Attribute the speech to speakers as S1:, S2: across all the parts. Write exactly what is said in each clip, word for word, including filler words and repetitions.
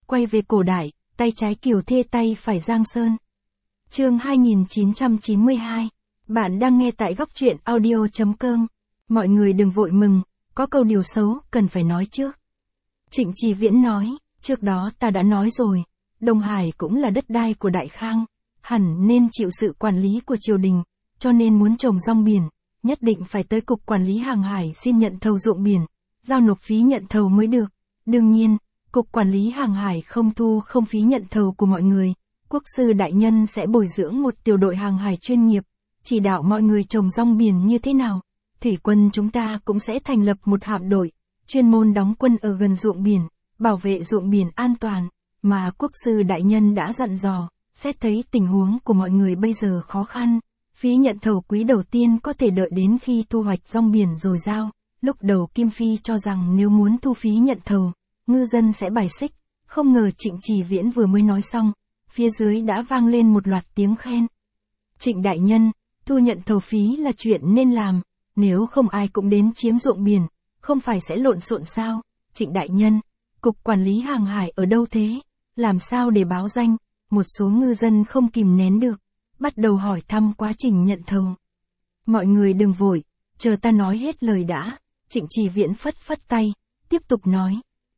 S1: quay về cổ đại, tay trái Kiều Thê tay phải Giang Sơn. Chương hai nghìn chín trăm chín mươi hai. Bạn đang nghe tại góc truyện audio chấm com. Mọi người đừng vội mừng, có câu điều xấu cần phải nói trước. Trịnh Trì Viễn nói, trước đó ta đã nói rồi, Đông Hải cũng là đất đai của Đại Khang, hẳn nên chịu sự quản lý của triều đình, cho nên muốn trồng rong biển, nhất định phải tới Cục Quản lý Hàng hải xin nhận thầu ruộng biển, giao nộp phí nhận thầu mới được. Đương nhiên, Cục Quản lý Hàng hải không thu không phí nhận thầu của mọi người, quốc sư đại nhân sẽ bồi dưỡng một tiểu đội hàng hải chuyên nghiệp, chỉ đạo mọi người trồng rong biển như thế nào. Thủy quân chúng ta cũng sẽ thành lập một hạm đội, chuyên môn đóng quân ở gần ruộng biển, bảo vệ ruộng biển an toàn, mà quốc sư đại nhân đã dặn dò, xét thấy tình huống của mọi người bây giờ khó khăn, phí nhận thầu quý đầu tiên có thể đợi đến khi thu hoạch rong biển rồi giao. Lúc đầu Kim Phi cho rằng nếu muốn thu phí nhận thầu, ngư dân sẽ bài xích, không ngờ Trịnh Trì Viễn vừa mới nói xong, phía dưới đã vang lên một loạt tiếng khen. Trịnh đại nhân, thu nhận thầu phí là chuyện nên làm, nếu không ai cũng đến chiếm ruộng biển, không phải sẽ lộn xộn sao? Trịnh đại nhân, Cục Quản lý Hàng hải ở đâu thế? Làm sao để báo danh? Một số ngư dân không kìm nén được, bắt đầu hỏi thăm quá trình nhận thầu. Mọi người đừng vội, chờ ta nói hết lời đã. Trịnh Trì Viễn phất phất tay, tiếp tục nói.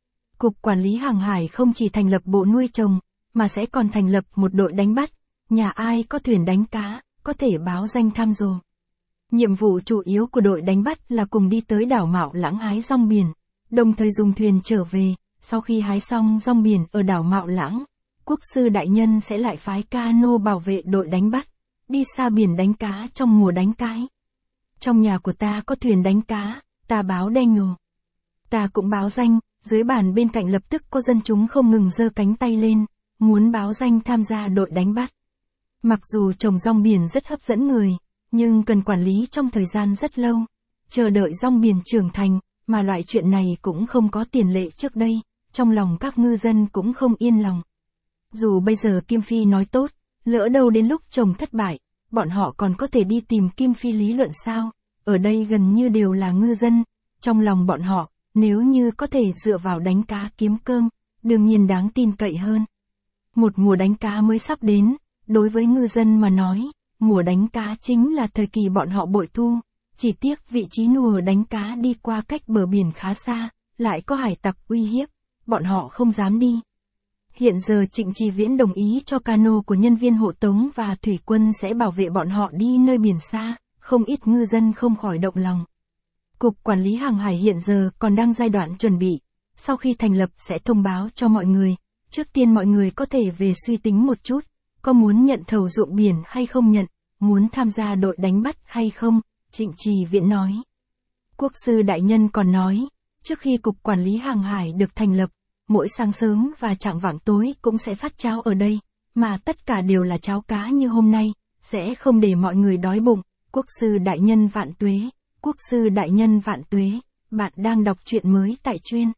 S1: Cục Quản lý Hàng hải không chỉ thành lập bộ nuôi trồng, mà sẽ còn thành lập một đội đánh bắt, nhà ai có thuyền đánh cá, có thể báo danh tham gia. Nhiệm vụ chủ yếu của đội đánh bắt là cùng đi tới đảo Mạo Lãng hái rong biển, đồng thời dùng thuyền trở về, sau khi hái xong rong biển ở đảo Mạo Lãng, quốc sư đại nhân sẽ lại phái cano bảo vệ đội đánh bắt, đi xa biển đánh cá trong mùa đánh cái. Trong nhà của ta có thuyền đánh cá, ta báo đen ngồ. Ta cũng báo danh, dưới bàn bên cạnh lập tức có dân chúng không ngừng giơ cánh tay lên, muốn báo danh tham gia đội đánh bắt. Mặc dù trồng rong biển rất hấp dẫn người, nhưng cần quản lý trong thời gian rất lâu, chờ đợi rong biển trưởng thành, mà loại chuyện này cũng không có tiền lệ trước đây, trong lòng các ngư dân cũng không yên lòng. Dù bây giờ Kim Phi nói tốt, lỡ đâu đến lúc trồng thất bại, bọn họ còn có thể đi tìm Kim Phi lý luận sao? Ở đây gần như đều là ngư dân, trong lòng bọn họ, nếu như có thể dựa vào đánh cá kiếm cơm, đương nhiên đáng tin cậy hơn. Một mùa đánh cá mới sắp đến, đối với ngư dân mà nói, mùa đánh cá chính là thời kỳ bọn họ bội thu, chỉ tiếc vị trí mùa đánh cá đi qua cách bờ biển khá xa, lại có hải tặc uy hiếp, bọn họ không dám đi. Hiện giờ Trịnh Trì Viễn đồng ý cho cano của nhân viên hộ tống và thủy quân sẽ bảo vệ bọn họ đi nơi biển xa, không ít ngư dân không khỏi động lòng. Cục Quản lý Hàng hải hiện giờ còn đang giai đoạn chuẩn bị, sau khi thành lập sẽ thông báo cho mọi người, trước tiên mọi người có thể về suy tính một chút, có muốn nhận thầu ruộng biển hay không nhận, muốn tham gia đội đánh bắt hay không, Trịnh Trì Viễn nói. Quốc sư đại nhân còn nói, trước khi Cục Quản lý Hàng hải được thành lập, mỗi sáng sớm và chạng vạng tối cũng sẽ phát cháo ở đây, mà tất cả đều là cháo cá như hôm nay, sẽ không để mọi người đói bụng. Quốc sư đại nhân vạn tuế, quốc sư đại nhân vạn tuế, bạn đang đọc truyện mới tại chuyên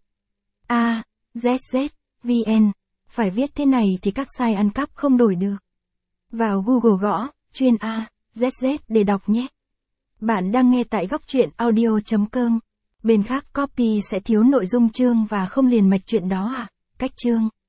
S1: A, Z Z, vê en, phải viết thế này thì các site ăn cắp không đổi được. Vào Google gõ, chuyên A, Z Z để đọc nhé. Bạn đang nghe tại góc truyện audio chấm com. Bên khác copy sẽ thiếu nội dung chương và không liền mạch chuyện đó à? Cách chương